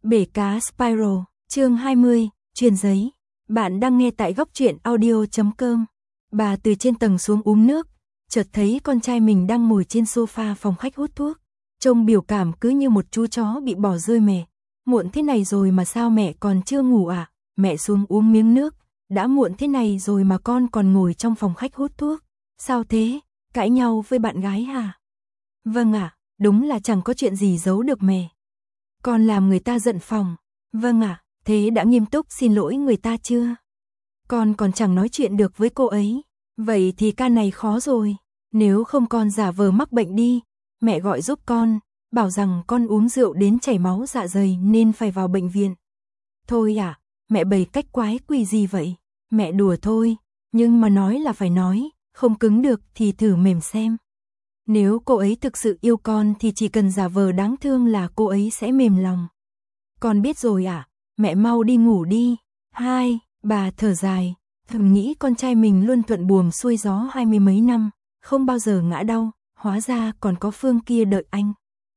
Bể cá Spiral, chương 20, truyền giấy. Bạn đang nghe tại góc truyện audio.com. Bà từ trên tầng xuống uống nước, chợt thấy con trai mình đang ngồi trên sofa phòng khách hút thuốc. Trông biểu cảm cứ như một chú chó bị bỏ rơi mẹ. Muộn thế này rồi mà sao mẹ còn chưa ngủ à? Mẹ xuống uống miếng nước. Đã muộn thế này rồi mà con còn ngồi trong phòng khách hút thuốc. Sao thế? Cãi nhau với bạn gái hả? Vâng ạ, đúng là chẳng có chuyện gì giấu được mẹ. Con làm người ta giận phòng. Vâng ạ, thế đã nghiêm túc xin lỗi người ta chưa? Con còn chẳng nói chuyện được với cô ấy. Vậy thì ca này khó rồi. Nếu không con giả vờ mắc bệnh đi. Mẹ gọi giúp con, bảo rằng con uống rượu đến chảy máu dạ dày nên phải vào bệnh viện. Thôi ạ, mẹ bày cách quái quỷ gì vậy? Mẹ đùa thôi, nhưng mà nói là phải nói, không cứng được thì thử mềm xem. Nếu cô ấy thực sự yêu con thì chỉ cần giả vờ đáng thương là cô ấy sẽ mềm lòng. Con biết rồi ạ, mẹ mau đi ngủ đi. Hai, bà thở dài, thầm nghĩ con trai mình luôn thuận buồm xuôi gió 20 mấy năm, không bao giờ ngã đau, hóa ra còn có Phương kia đợi anh.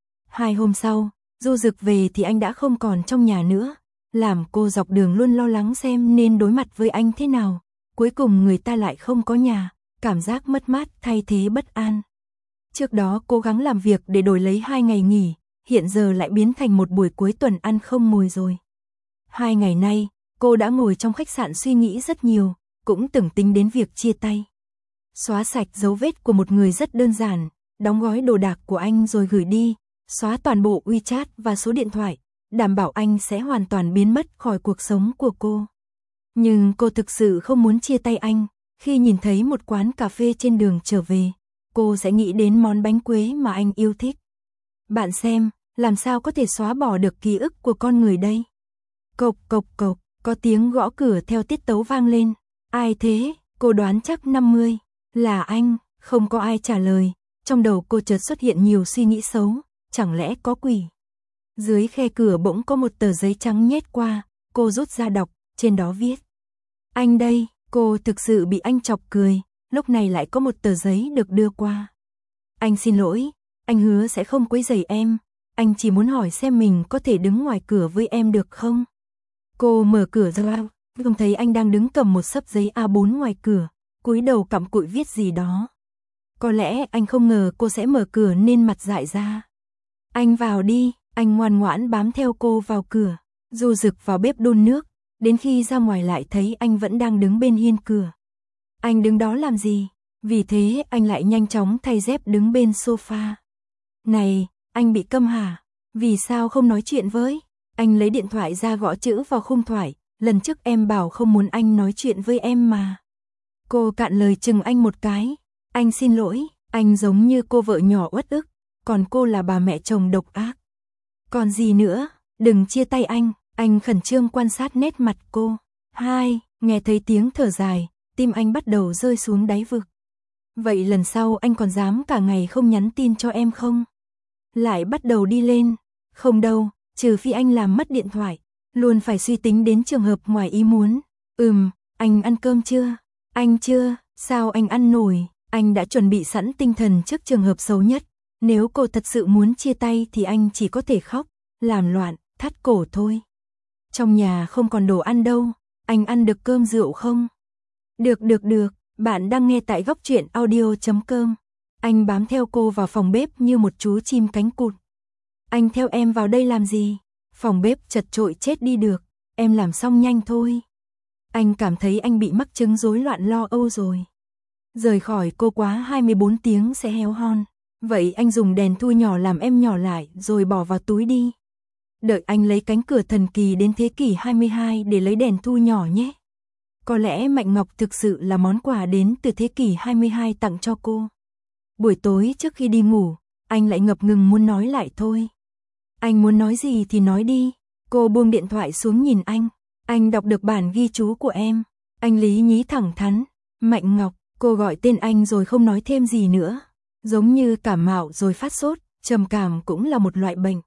2 hôm sau, Du Dực về thì anh đã không còn trong nhà nữa, làm cô dọc đường luôn lo lắng xem nên đối mặt với anh thế nào. Cuối cùng người ta lại không có nhà, cảm giác mất mát thay thế bất an. Trước đó cố gắng làm việc để đổi lấy 2 ngày nghỉ, hiện giờ lại biến thành một buổi cuối tuần ăn không mồi rồi. 2 ngày nay, cô đã ngồi trong khách sạn suy nghĩ rất nhiều, cũng từng tính đến việc chia tay. Xóa sạch dấu vết của một người rất đơn giản, đóng gói đồ đạc của anh rồi gửi đi, xóa toàn bộ WeChat và số điện thoại, đảm bảo anh sẽ hoàn toàn biến mất khỏi cuộc sống của cô. Nhưng cô thực sự không muốn chia tay anh, khi nhìn thấy một quán cà phê trên đường trở về, cô sẽ nghĩ đến món bánh quế mà anh yêu thích. Bạn xem, làm sao có thể xóa bỏ được ký ức của con người đây? Cộc cộc cộc, có tiếng gõ cửa theo tiết tấu vang lên. Ai thế? Cô đoán chắc 50. Là anh, không có ai trả lời. Trong đầu cô chợt xuất hiện nhiều suy nghĩ xấu, chẳng lẽ có quỷ? Dưới khe cửa bỗng có một tờ giấy trắng nhét qua, cô rút ra đọc, trên đó viết. Anh đây, cô thực sự bị anh chọc cười, lúc này lại có một tờ giấy được đưa qua. Anh xin lỗi, anh hứa sẽ không quấy rầy em, anh chỉ muốn hỏi xem mình có thể đứng ngoài cửa với em được không? Cô mở cửa ra, không thấy anh đang đứng cầm một xấp giấy A4 ngoài cửa, cúi đầu cặm cụi viết gì đó. Có lẽ anh không ngờ cô sẽ mở cửa nên mặt dại ra. Anh vào đi, anh ngoan ngoãn bám theo cô vào cửa. Du Dực vào bếp đun nước, đến khi ra ngoài lại thấy anh vẫn đang đứng bên hiên cửa. Anh đứng đó làm gì? Vì thế anh lại nhanh chóng thay dép đứng bên sofa. Này, anh bị câm hả? Vì sao không nói chuyện với? Anh lấy điện thoại ra gõ chữ vào khung thoại, lần trước em bảo không muốn anh nói chuyện với em mà. Cô cạn lời chừng anh một cái. Anh xin lỗi, anh giống như cô vợ nhỏ uất ức, còn cô là bà mẹ chồng độc ác. Còn gì nữa, đừng chia tay anh khẩn trương quan sát nét mặt cô. Hai, nghe thấy tiếng thở dài, tim anh bắt đầu rơi xuống đáy vực. Vậy lần sau anh còn dám cả ngày không nhắn tin cho em không? Lại bắt đầu đi lên. Không đâu, trừ phi anh làm mất điện thoại, luôn phải suy tính đến trường hợp ngoài ý muốn. Anh ăn cơm chưa? Anh chưa, sao anh ăn nổi? Anh đã chuẩn bị sẵn tinh thần trước trường hợp xấu nhất. Nếu cô thật sự muốn chia tay thì anh chỉ có thể khóc, làm loạn, thắt cổ thôi. Trong nhà không còn đồ ăn đâu, anh ăn được cơm rượu không? Được, bạn đang nghe tại góc truyện audio.com. Anh bám theo cô vào phòng bếp như một chú chim cánh cụt. Anh theo em vào đây làm gì? Phòng bếp chật chội chết đi được, em làm xong nhanh thôi. Anh cảm thấy anh bị mắc chứng rối loạn lo âu rồi. Rời khỏi cô quá 24 tiếng sẽ héo hon. Vậy anh dùng đèn thu nhỏ làm em nhỏ lại rồi bỏ vào túi đi. Đợi anh lấy cánh cửa thần kỳ đến thế kỷ 22 để lấy đèn thu nhỏ nhé. Có lẽ Mạnh Ngọc thực sự là món quà đến từ thế kỷ 22 tặng cho cô. Buổi tối trước khi đi ngủ, anh lại ngập ngừng muốn nói lại thôi. Anh muốn nói gì thì nói đi. Cô buông điện thoại xuống nhìn anh. Anh đọc được bản ghi chú của em. Anh lý nhí thẳng thắn. Mạnh Ngọc, cô gọi tên anh rồi không nói thêm gì nữa. Giống như cảm mạo rồi phát sốt, trầm cảm cũng là một loại bệnh.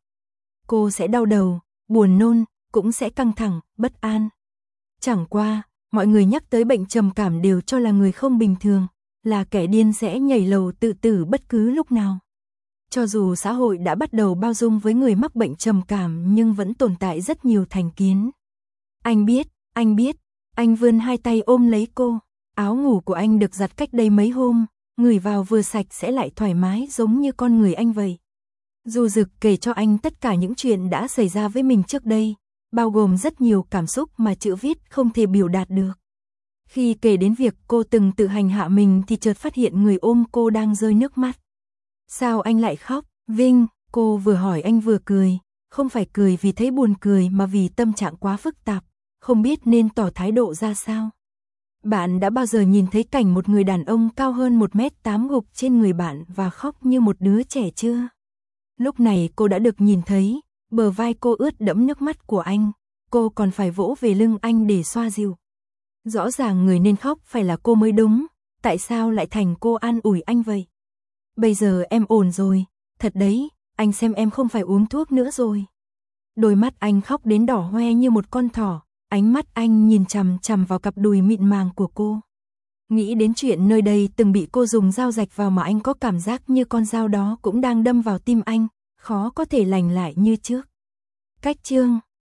Cô sẽ đau đầu, buồn nôn, cũng sẽ căng thẳng, bất an. Chẳng qua, mọi người nhắc tới bệnh trầm cảm đều cho là người không bình thường, là kẻ điên sẽ nhảy lầu tự tử bất cứ lúc nào. Cho dù xã hội đã bắt đầu bao dung với người mắc bệnh trầm cảm nhưng vẫn tồn tại rất nhiều thành kiến. Anh biết, anh vươn hai tay ôm lấy cô. Áo ngủ của anh được giặt cách đây mấy hôm, ngửi vào vừa sạch sẽ lại thoải mái giống như con người anh vậy. Du Dực kể cho anh tất cả những chuyện đã xảy ra với mình trước đây, bao gồm rất nhiều cảm xúc mà chữ viết không thể biểu đạt được. Khi kể đến việc cô từng tự hành hạ mình thì chợt phát hiện người ôm cô đang rơi nước mắt. Sao anh lại khóc, Vinh? Cô vừa hỏi anh vừa cười, không phải cười vì thấy buồn cười mà vì tâm trạng quá phức tạp, không biết nên tỏ thái độ ra sao. Bạn đã bao giờ nhìn thấy cảnh một người đàn ông cao hơn 1m8 gục trên người bạn và khóc như một đứa trẻ chưa? Lúc này cô đã được nhìn thấy, bờ vai cô ướt đẫm nước mắt của anh, cô còn phải vỗ về lưng anh để xoa dịu. Rõ ràng người nên khóc phải là cô mới đúng, tại sao lại thành cô an ủi anh vậy? Bây giờ em ổn rồi, thật đấy, anh xem em không phải uống thuốc nữa rồi. Đôi mắt anh khóc đến đỏ hoe như một con thỏ, ánh mắt anh nhìn chằm chằm vào cặp đùi mịn màng của cô. Nghĩ đến chuyện nơi đây từng bị cô dùng dao rạch vào mà anh có cảm giác như con dao đó cũng đang đâm vào tim anh, khó có thể lành lại như trước. Cách chương